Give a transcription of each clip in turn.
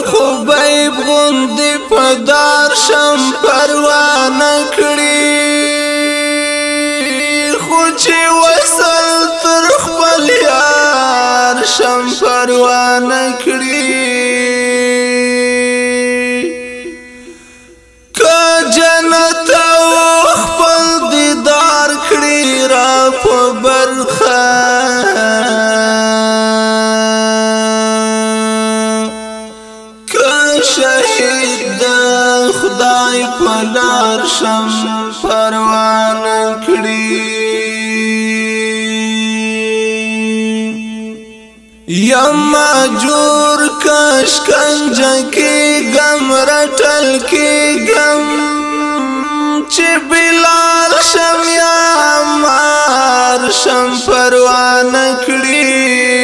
خبیب غندی پدار شم پروانه کړي خو چې وصل تر خپل یار شم پروانه کړي که جنت او خپل دیدار کړي را په برخه شهید دا خدای پلار شم پروانه کړي یم ماجور کشکنجه کې غم رټل کې غم چې بلال شم یا مار شم پروانه کړي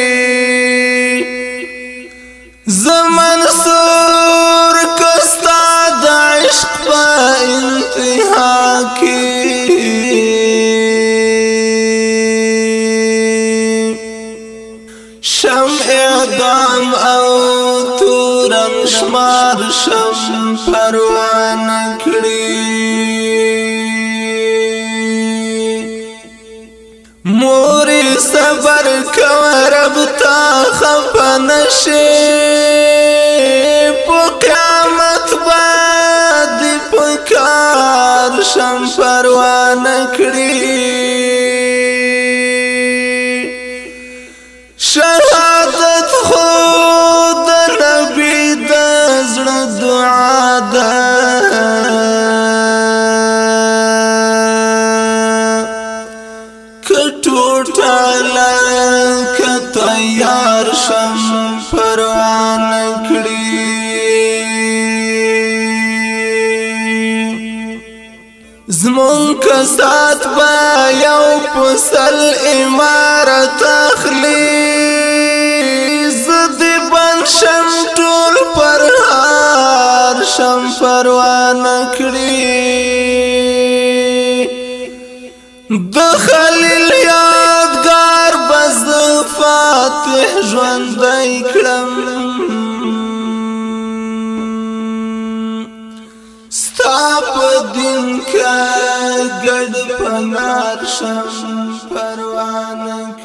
زمن سور کستا د عشق په انتها کې شم اعدام او تورن شمار شم پروانه کړي مورې صبر کوه رب تا خفه نشي په قیامت باندې په کار شم پروانه کړي شهادت خو د نبي د زړه دعا ده تیار شم پروانه کړي زمون کسات با یو پسل امارت اخلي زدی بن شم ټول پرهار شم پروانه کړي د خلیل یادګار بز فاتح ژوندی کړم ستا په دین کې ګډ پنار شم پروانه